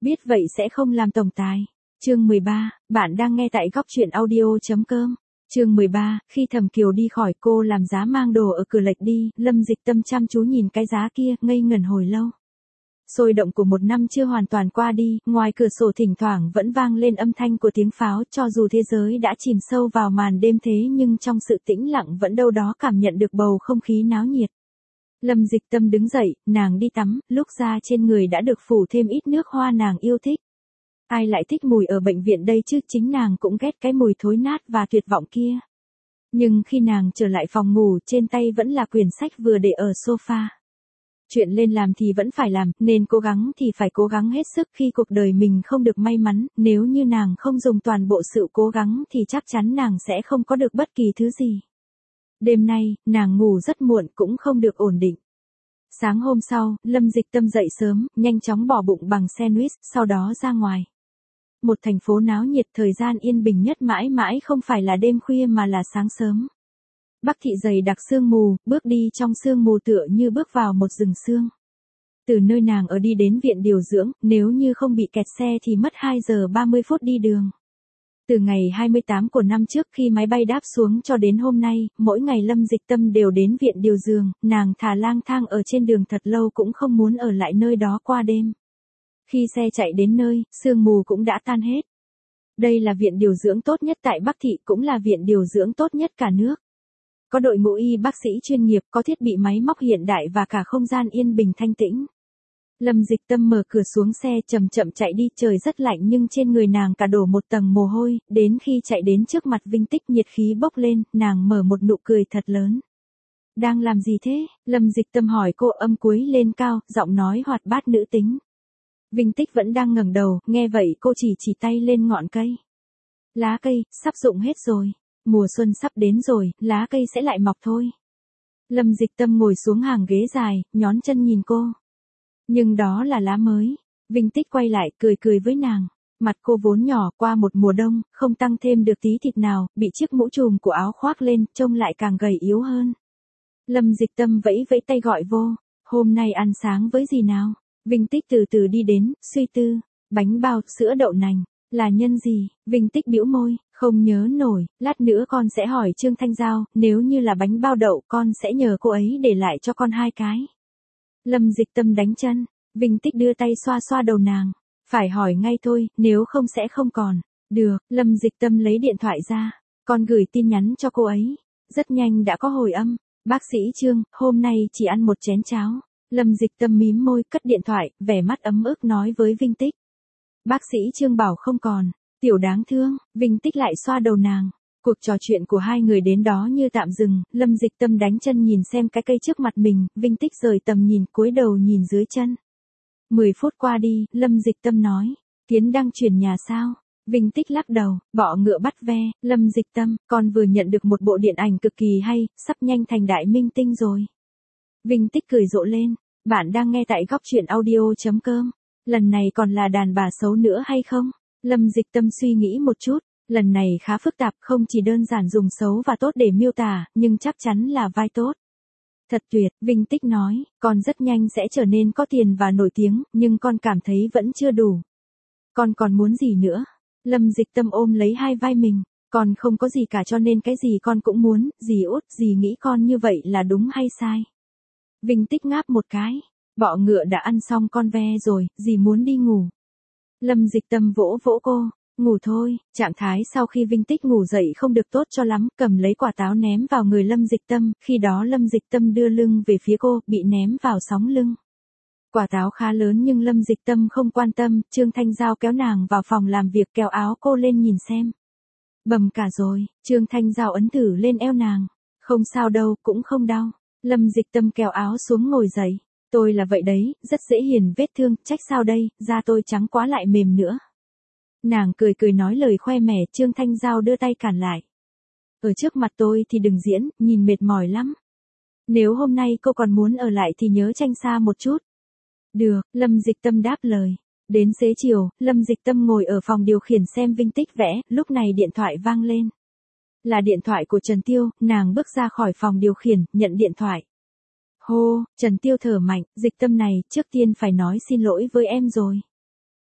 Biết vậy sẽ không làm tổng tài. Chương 13, bạn đang nghe tại góc truyện audio.com. Chương 13, khi Thẩm Kiều đi khỏi cô làm giá mang đồ ở cửa lệch đi, Lâm Dịch Tâm chăm chú nhìn cái giá kia, ngây ngẩn hồi lâu. Sôi động của một năm chưa hoàn toàn qua đi, ngoài cửa sổ thỉnh thoảng vẫn vang lên âm thanh của tiếng pháo, cho dù thế giới đã chìm sâu vào màn đêm thế nhưng trong sự tĩnh lặng vẫn đâu đó cảm nhận được bầu không khí náo nhiệt. Lâm Dịch Tâm đứng dậy, nàng đi tắm, lúc ra trên người đã được phủ thêm ít nước hoa nàng yêu thích. Ai lại thích mùi ở bệnh viện đây chứ, chính nàng cũng ghét cái mùi thối nát và tuyệt vọng kia. Nhưng khi nàng trở lại phòng ngủ, trên tay vẫn là quyển sách vừa để ở sofa. Chuyện lên làm thì vẫn phải làm, nên cố gắng thì phải cố gắng hết sức khi cuộc đời mình không được may mắn, nếu như nàng không dùng toàn bộ sự cố gắng thì chắc chắn nàng sẽ không có được bất kỳ thứ gì. Đêm nay, nàng ngủ rất muộn cũng không được ổn định. Sáng hôm sau, Lâm Dịch Tâm dậy sớm, nhanh chóng bỏ bụng bằng sandwich, sau đó ra ngoài. Một thành phố náo nhiệt, thời gian yên bình nhất mãi mãi không phải là đêm khuya mà là sáng sớm. Bắc thị dày đặc sương mù, bước đi trong sương mù tựa như bước vào một rừng sương. Từ nơi nàng ở đi đến viện điều dưỡng, nếu như không bị kẹt xe thì mất 2 giờ 30 phút đi đường. Từ ngày 28 của năm trước khi máy bay đáp xuống cho đến hôm nay, mỗi ngày Lâm Dịch Tâm đều đến viện điều dưỡng, nàng thà lang thang ở trên đường thật lâu cũng không muốn ở lại nơi đó qua đêm. Khi xe chạy đến nơi, sương mù cũng đã tan hết. Đây là viện điều dưỡng tốt nhất tại Bắc thị, cũng là viện điều dưỡng tốt nhất cả nước. Có đội ngũ y bác sĩ chuyên nghiệp, có thiết bị máy móc hiện đại và cả không gian yên bình thanh tĩnh. Lâm Dịch Tâm mở cửa xuống xe, chậm chậm chạy đi, trời rất lạnh nhưng trên người nàng cả đổ một tầng mồ hôi, đến khi chạy đến trước mặt Vinh Tích nhiệt khí bốc lên, nàng mở một nụ cười thật lớn. Đang làm gì thế? Lâm Dịch Tâm hỏi cô, âm cuối lên cao, giọng nói hoạt bát nữ tính. Vinh Tích vẫn đang ngẩng đầu, nghe vậy cô chỉ tay lên ngọn cây. Lá cây, sắp rụng hết rồi. Mùa xuân sắp đến rồi, lá cây sẽ lại mọc thôi. Lâm Dịch Tâm ngồi xuống hàng ghế dài, nhón chân nhìn cô. Nhưng đó là lá mới. Vinh Tích quay lại, cười với nàng. Mặt cô vốn nhỏ, qua một mùa đông, không tăng thêm được tí thịt nào, bị chiếc mũ trùm của áo khoác lên, trông lại càng gầy yếu hơn. Lâm Dịch Tâm vẫy tay gọi vô. Hôm nay ăn sáng với gì nào? Vinh Tích từ từ đi đến, suy tư. Bánh bao, sữa đậu nành. Là nhân gì? Vinh Tích bĩu môi, không nhớ nổi, lát nữa con sẽ hỏi Trương Thanh Giao, nếu như là bánh bao đậu con sẽ nhờ cô ấy để lại cho con 2 cái. Lâm Dịch Tâm đánh chân, Vinh Tích đưa tay xoa xoa đầu nàng, phải hỏi ngay thôi, nếu không sẽ không còn. Được, Lâm Dịch Tâm lấy điện thoại ra, con gửi tin nhắn cho cô ấy, rất nhanh đã có hồi âm, bác sĩ Trương, hôm nay chỉ ăn một chén cháo. Lâm Dịch Tâm mím môi, cất điện thoại, vẻ mặt ấm ức nói với Vinh Tích. Bác sĩ Trương bảo không còn, tiểu đáng thương, Vinh Tích lại xoa đầu nàng. Cuộc trò chuyện của hai người đến đó như tạm dừng, Lâm Dịch Tâm đánh chân nhìn xem cái cây trước mặt mình, Vinh Tích rời tầm nhìn, cúi đầu nhìn dưới chân. 10 phút qua đi, Lâm Dịch Tâm nói, Tiến đang chuyển nhà sao? Vinh Tích lắc đầu, bọ ngựa bắt ve, Lâm Dịch Tâm, con vừa nhận được một bộ điện ảnh cực kỳ hay, sắp nhanh thành đại minh tinh rồi. Vinh Tích cười rộ lên, bạn đang nghe tại góc truyện audio.com. Lần này còn là đàn bà xấu nữa hay không? Lâm Dịch Tâm suy nghĩ một chút, lần này khá phức tạp, không chỉ đơn giản dùng xấu và tốt để miêu tả, nhưng chắc chắn là vai tốt. Thật tuyệt, Vinh Tích nói, con rất nhanh sẽ trở nên có tiền và nổi tiếng, nhưng con cảm thấy vẫn chưa đủ. Con còn muốn gì nữa? Lâm Dịch Tâm ôm lấy hai vai mình, con không có gì cả cho nên cái gì con cũng muốn, dì út, dì nghĩ con như vậy là đúng hay sai? Vinh Tích ngáp một cái. Bọ ngựa đã ăn xong con ve rồi, dì muốn đi ngủ. Lâm Dịch Tâm vỗ cô, ngủ thôi, trạng thái sau khi Vinh Tích ngủ dậy không được tốt cho lắm, cầm lấy quả táo ném vào người Lâm Dịch Tâm, khi đó Lâm Dịch Tâm đưa lưng về phía cô, bị ném vào sóng lưng. Quả táo khá lớn nhưng Lâm Dịch Tâm không quan tâm, Trương Thanh Giao kéo nàng vào phòng làm việc kéo áo cô lên nhìn xem. Bầm cả rồi, Trương Thanh Giao ấn thử lên eo nàng. Không sao đâu, cũng không đau. Lâm Dịch Tâm kéo áo xuống ngồi dậy. Tôi là vậy đấy, rất dễ hiền vết thương, trách sao đây, da tôi trắng quá lại mềm nữa. Nàng cười nói lời khoe mẽ, Trương Thanh Giao đưa tay cản lại. Ở trước mặt tôi thì đừng diễn, nhìn mệt mỏi lắm. Nếu hôm nay cô còn muốn ở lại thì nhớ tránh xa một chút. Được, Lâm Dịch Tâm đáp lời. Đến xế chiều, Lâm Dịch Tâm ngồi ở phòng điều khiển xem Vinh Tích vẽ, lúc này điện thoại vang lên. Là điện thoại của Trần Tiêu, nàng bước ra khỏi phòng điều khiển, nhận điện thoại. Hô, Trần Tiêu thở mạnh, Dịch Tâm này, trước tiên phải nói xin lỗi với em rồi.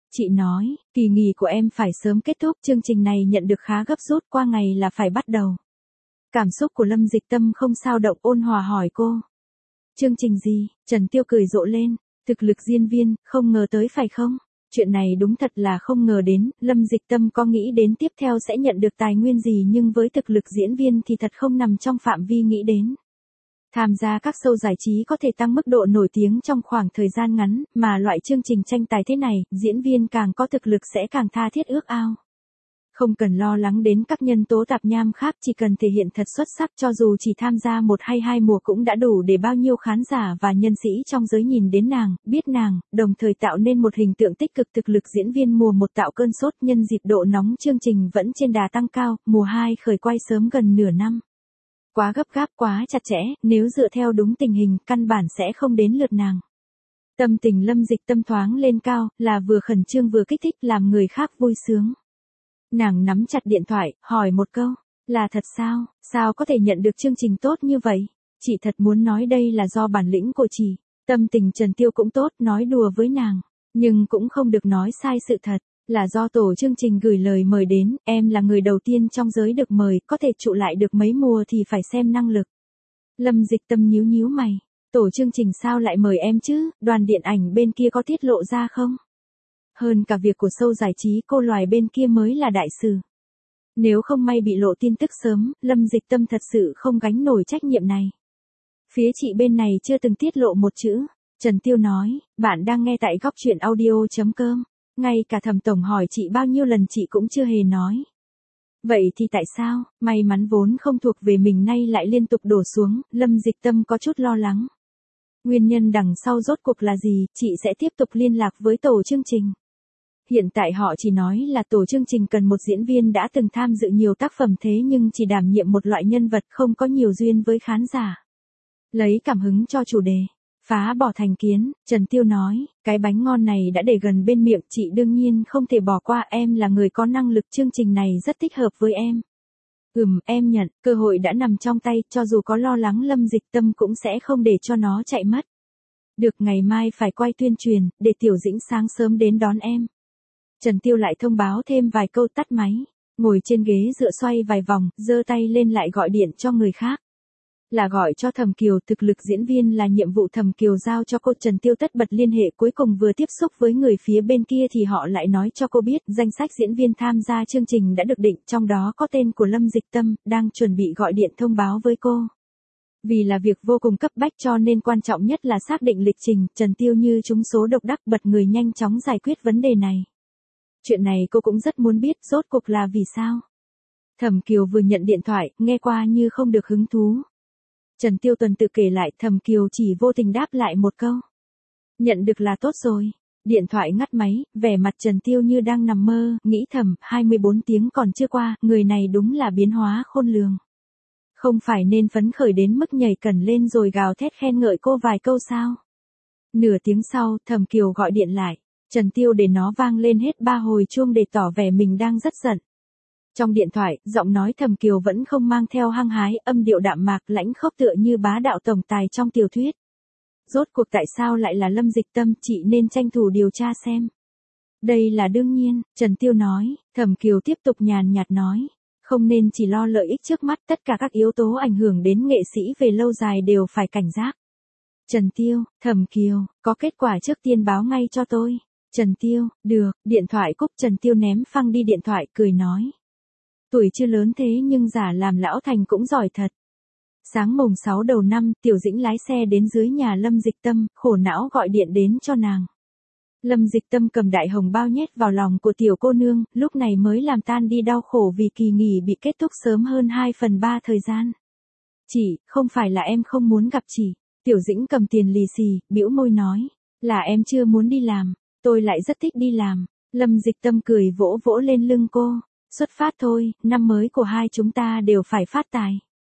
Chị nói, kỳ nghỉ của em phải sớm kết thúc, chương trình này nhận được khá gấp rút, qua ngày là phải bắt đầu. Cảm xúc của Lâm Dịch Tâm không sao động, ôn hòa hỏi cô. Chương trình gì? Trần Tiêu cười rộ lên. Thực lực diễn viên, không ngờ tới phải không? Chuyện này đúng thật là không ngờ đến, Lâm Dịch Tâm có nghĩ đến tiếp theo sẽ nhận được tài nguyên gì, nhưng với thực lực diễn viên thì thật không nằm trong phạm vi nghĩ đến. Tham gia các show giải trí có thể tăng mức độ nổi tiếng trong khoảng thời gian ngắn, mà loại chương trình tranh tài thế này, diễn viên càng có thực lực sẽ càng tha thiết ước ao. Không cần lo lắng đến các nhân tố tạp nham khác, chỉ cần thể hiện thật xuất sắc, cho dù chỉ tham gia 1 hay 2 mùa cũng đã đủ để bao nhiêu khán giả và nhân sĩ trong giới nhìn đến nàng, biết nàng, đồng thời tạo nên một hình tượng tích cực. Thực lực diễn viên mùa 1 tạo cơn sốt, nhân dịp độ nóng chương trình vẫn trên đà tăng cao, mùa 2 khởi quay sớm gần nửa năm. Quá gấp gáp, quá chặt chẽ, nếu dựa theo đúng tình hình, căn bản sẽ không đến lượt nàng. Tâm tình Lâm Dịch Tâm thoáng lên cao, là vừa khẩn trương vừa kích thích, làm người khác vui sướng. Nàng nắm chặt điện thoại, hỏi một câu, là thật sao, sao có thể nhận được chương trình tốt như vậy? Chị thật muốn nói đây là do bản lĩnh của chị. Tâm tình Trần Tiêu cũng tốt, nói đùa với nàng, nhưng cũng không được nói sai sự thật, là do tổ chương trình gửi lời mời đến, em là người đầu tiên trong giới được mời, có thể trụ lại được mấy mùa thì phải xem năng lực. Lâm Dịch Tâm nhíu nhíu mày, tổ chương trình sao lại mời em chứ, đoàn điện ảnh bên kia có tiết lộ ra không? Hơn cả việc của show giải trí, cô loài bên kia mới là đại sự. Nếu không may bị lộ tin tức sớm, Lâm Dịch Tâm thật sự không gánh nổi trách nhiệm này. Phía chị bên này chưa từng tiết lộ một chữ. Trần Tiêu nói, bạn đang nghe tại góc truyện audio.com. Ngay cả Thẩm tổng hỏi chị bao nhiêu lần chị cũng chưa hề nói. Vậy thì tại sao, may mắn vốn không thuộc về mình nay lại liên tục đổ xuống, Lâm Dịch Tâm có chút lo lắng. Nguyên nhân đằng sau rốt cuộc là gì, chị sẽ tiếp tục liên lạc với tổ chương trình. Hiện tại họ chỉ nói là tổ chương trình cần một diễn viên đã từng tham dự nhiều tác phẩm thế nhưng chỉ đảm nhiệm một loại nhân vật không có nhiều duyên với khán giả. Lấy cảm hứng cho chủ đề, phá bỏ thành kiến, Trần Tiêu nói, cái bánh ngon này đã để gần bên miệng, chị đương nhiên không thể bỏ qua, em là người có năng lực, chương trình này rất thích hợp với em. Em nhận, cơ hội đã nằm trong tay, cho dù có lo lắng Lâm Dịch Tâm cũng sẽ không để cho nó chạy mất. Được, ngày mai phải quay tuyên truyền, để Tiểu Dĩnh sáng sớm đến đón em. Trần Tiêu lại thông báo thêm vài câu, tắt máy, ngồi trên ghế dựa xoay vài vòng, giơ tay lên lại gọi điện cho người khác. Là gọi cho Thẩm Kiều, thực lực diễn viên là nhiệm vụ Thẩm Kiều giao cho cô. Trần Tiêu tất bật liên hệ, cuối cùng vừa tiếp xúc với người phía bên kia thì họ lại nói cho cô biết danh sách diễn viên tham gia chương trình đã được định, trong đó có tên của Lâm Dịch Tâm, đang chuẩn bị gọi điện thông báo với cô. Vì là việc vô cùng cấp bách cho nên quan trọng nhất là xác định lịch trình, Trần Tiêu như trúng số độc đắc, bật người nhanh chóng giải quyết vấn đề này. Chuyện này cô cũng rất muốn biết, rốt cuộc là vì sao. Thẩm Kiều vừa nhận điện thoại, nghe qua như không được hứng thú. Trần Tiêu tuần tự kể lại, Thẩm Kiều chỉ vô tình đáp lại một câu. Nhận được là tốt rồi. Điện thoại ngắt máy, vẻ mặt Trần Tiêu như đang nằm mơ, nghĩ thầm, 24 tiếng còn chưa qua, người này đúng là biến hóa khôn lường. Không phải nên phấn khởi đến mức nhảy cẩn lên rồi gào thét khen ngợi cô vài câu sao? Nửa tiếng sau, Thẩm Kiều gọi điện lại. Trần Tiêu để nó vang lên hết 3 hồi chuông để tỏ vẻ mình đang rất giận. Trong điện thoại, giọng nói Thẩm Kiều vẫn không mang theo hăng hái, âm điệu đạm mạc lãnh khốc tựa như bá đạo tổng tài trong tiểu thuyết. Rốt cuộc tại sao lại là Lâm Dịch Tâm, chị nên tranh thủ điều tra xem. Đây là đương nhiên, Trần Tiêu nói. Thẩm Kiều tiếp tục nhàn nhạt nói. Không nên chỉ lo lợi ích trước mắt, tất cả các yếu tố ảnh hưởng đến nghệ sĩ về lâu dài đều phải cảnh giác. Trần Tiêu, Thẩm Kiều, có kết quả trước tiên báo ngay cho tôi. Trần Tiêu, được, điện thoại cúp. Trần Tiêu ném phăng đi điện thoại, cười nói. Tuổi chưa lớn thế nhưng giả làm lão thành cũng giỏi thật. Sáng mùng 6 đầu năm, Tiểu Dĩnh lái xe đến dưới nhà Lâm Dịch Tâm, khổ não gọi điện đến cho nàng. Lâm Dịch Tâm cầm đại hồng bao nhét vào lòng của tiểu cô nương, lúc này mới làm tan đi đau khổ vì kỳ nghỉ bị kết thúc sớm hơn 2/3 thời gian. Chị, không phải là em không muốn gặp chị. Tiểu Dĩnh cầm tiền lì xì, bĩu môi nói. Là em chưa muốn đi làm, tôi lại rất thích đi làm. Lâm Dịch Tâm cười vỗ vỗ lên lưng cô. Xuất phát thôi, năm mới của hai chúng ta đều phải phát tài.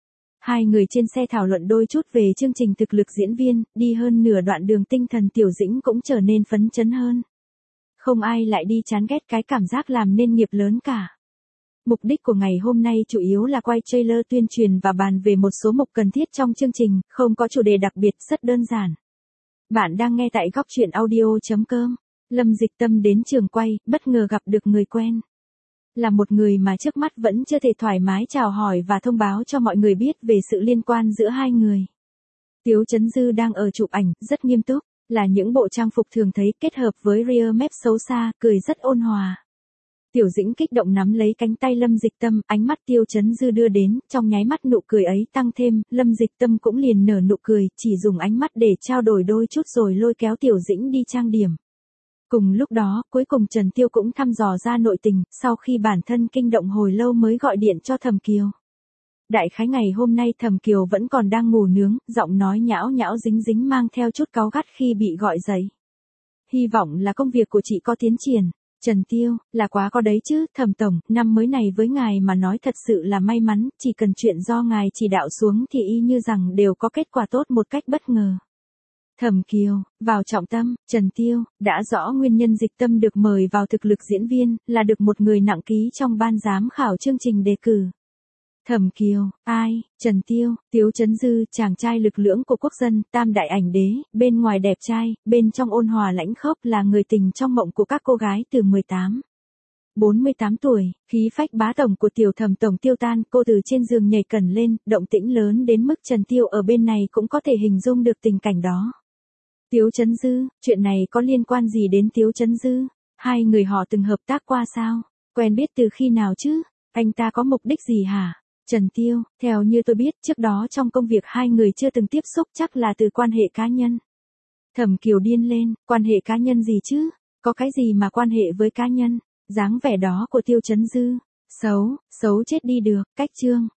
Hai người trên xe thảo luận đôi chút về chương trình thực lực diễn viên, đi hơn nửa đoạn đường tinh thần Tiểu Dĩnh cũng trở nên phấn chấn hơn. Không ai lại đi chán ghét cái cảm giác làm nên nghiệp lớn cả. Mục đích của ngày hôm nay chủ yếu là quay trailer tuyên truyền và bàn về một số mục cần thiết trong chương trình, không có chủ đề đặc biệt, rất đơn giản. Bạn đang nghe tại góc truyện audio.com. Lâm Dịch Tâm đến trường quay, bất ngờ gặp được người quen. Là một người mà trước mắt vẫn chưa thể thoải mái chào hỏi và thông báo cho mọi người biết về sự liên quan giữa hai người. Tiếu Chấn Dư đang ở chụp ảnh, rất nghiêm túc, là những bộ trang phục thường thấy kết hợp với rear mép xấu xa, cười rất ôn hòa. Tiểu Dĩnh kích động nắm lấy cánh tay Lâm Dịch Tâm, ánh mắt Tiêu Chấn Dư đưa đến, trong nháy mắt nụ cười ấy tăng thêm, Lâm Dịch Tâm cũng liền nở nụ cười, chỉ dùng ánh mắt để trao đổi đôi chút rồi lôi kéo Tiểu Dĩnh đi trang điểm. Cùng lúc đó, cuối cùng Trần Tiêu cũng thăm dò ra nội tình, sau khi bản thân kinh động hồi lâu mới gọi điện cho Thẩm Kiều. Đại khái ngày hôm nay Thẩm Kiều vẫn còn đang ngủ nướng, giọng nói nhão nhão dính dính mang theo chút cáu gắt khi bị gọi dậy. Hy vọng là công việc của chị có tiến triển. Trần Tiêu, là quá có đấy chứ, Thẩm tổng, năm mới này với ngài mà nói thật sự là may mắn, chỉ cần chuyện do ngài chỉ đạo xuống thì y như rằng đều có kết quả tốt một cách bất ngờ. Thẩm Kiều, vào trọng tâm, Trần Tiêu, đã rõ nguyên nhân Dịch Tâm được mời vào thực lực diễn viên, là được một người nặng ký trong ban giám khảo chương trình đề cử. Thẩm Kiều, ai, Trần Tiêu, Tiếu Chấn Dư, chàng trai lực lưỡng của quốc dân, tam đại ảnh đế, bên ngoài đẹp trai, bên trong ôn hòa lãnh khốc là người tình trong mộng của các cô gái từ 48 tuổi, khí phách bá tổng của tiểu Thẩm tổng tiêu tan, cô từ trên giường nhảy cẩn lên, động tĩnh lớn đến mức Trần Tiêu ở bên này cũng có thể hình dung được tình cảnh đó. Tiếu Chấn Dư, chuyện này có liên quan gì đến Tiếu Chấn Dư? Hai người họ từng hợp tác qua sao? Quen biết từ khi nào chứ? Anh ta có mục đích gì hả? Trần Tiêu, theo như tôi biết, trước đó trong công việc hai người chưa từng tiếp xúc, chắc là từ quan hệ cá nhân. Thẩm Kiều điên lên, quan hệ cá nhân gì chứ? Có cái gì mà quan hệ với cá nhân? Dáng vẻ đó của Tiêu Chấn Dư, xấu chết đi được, cách chương.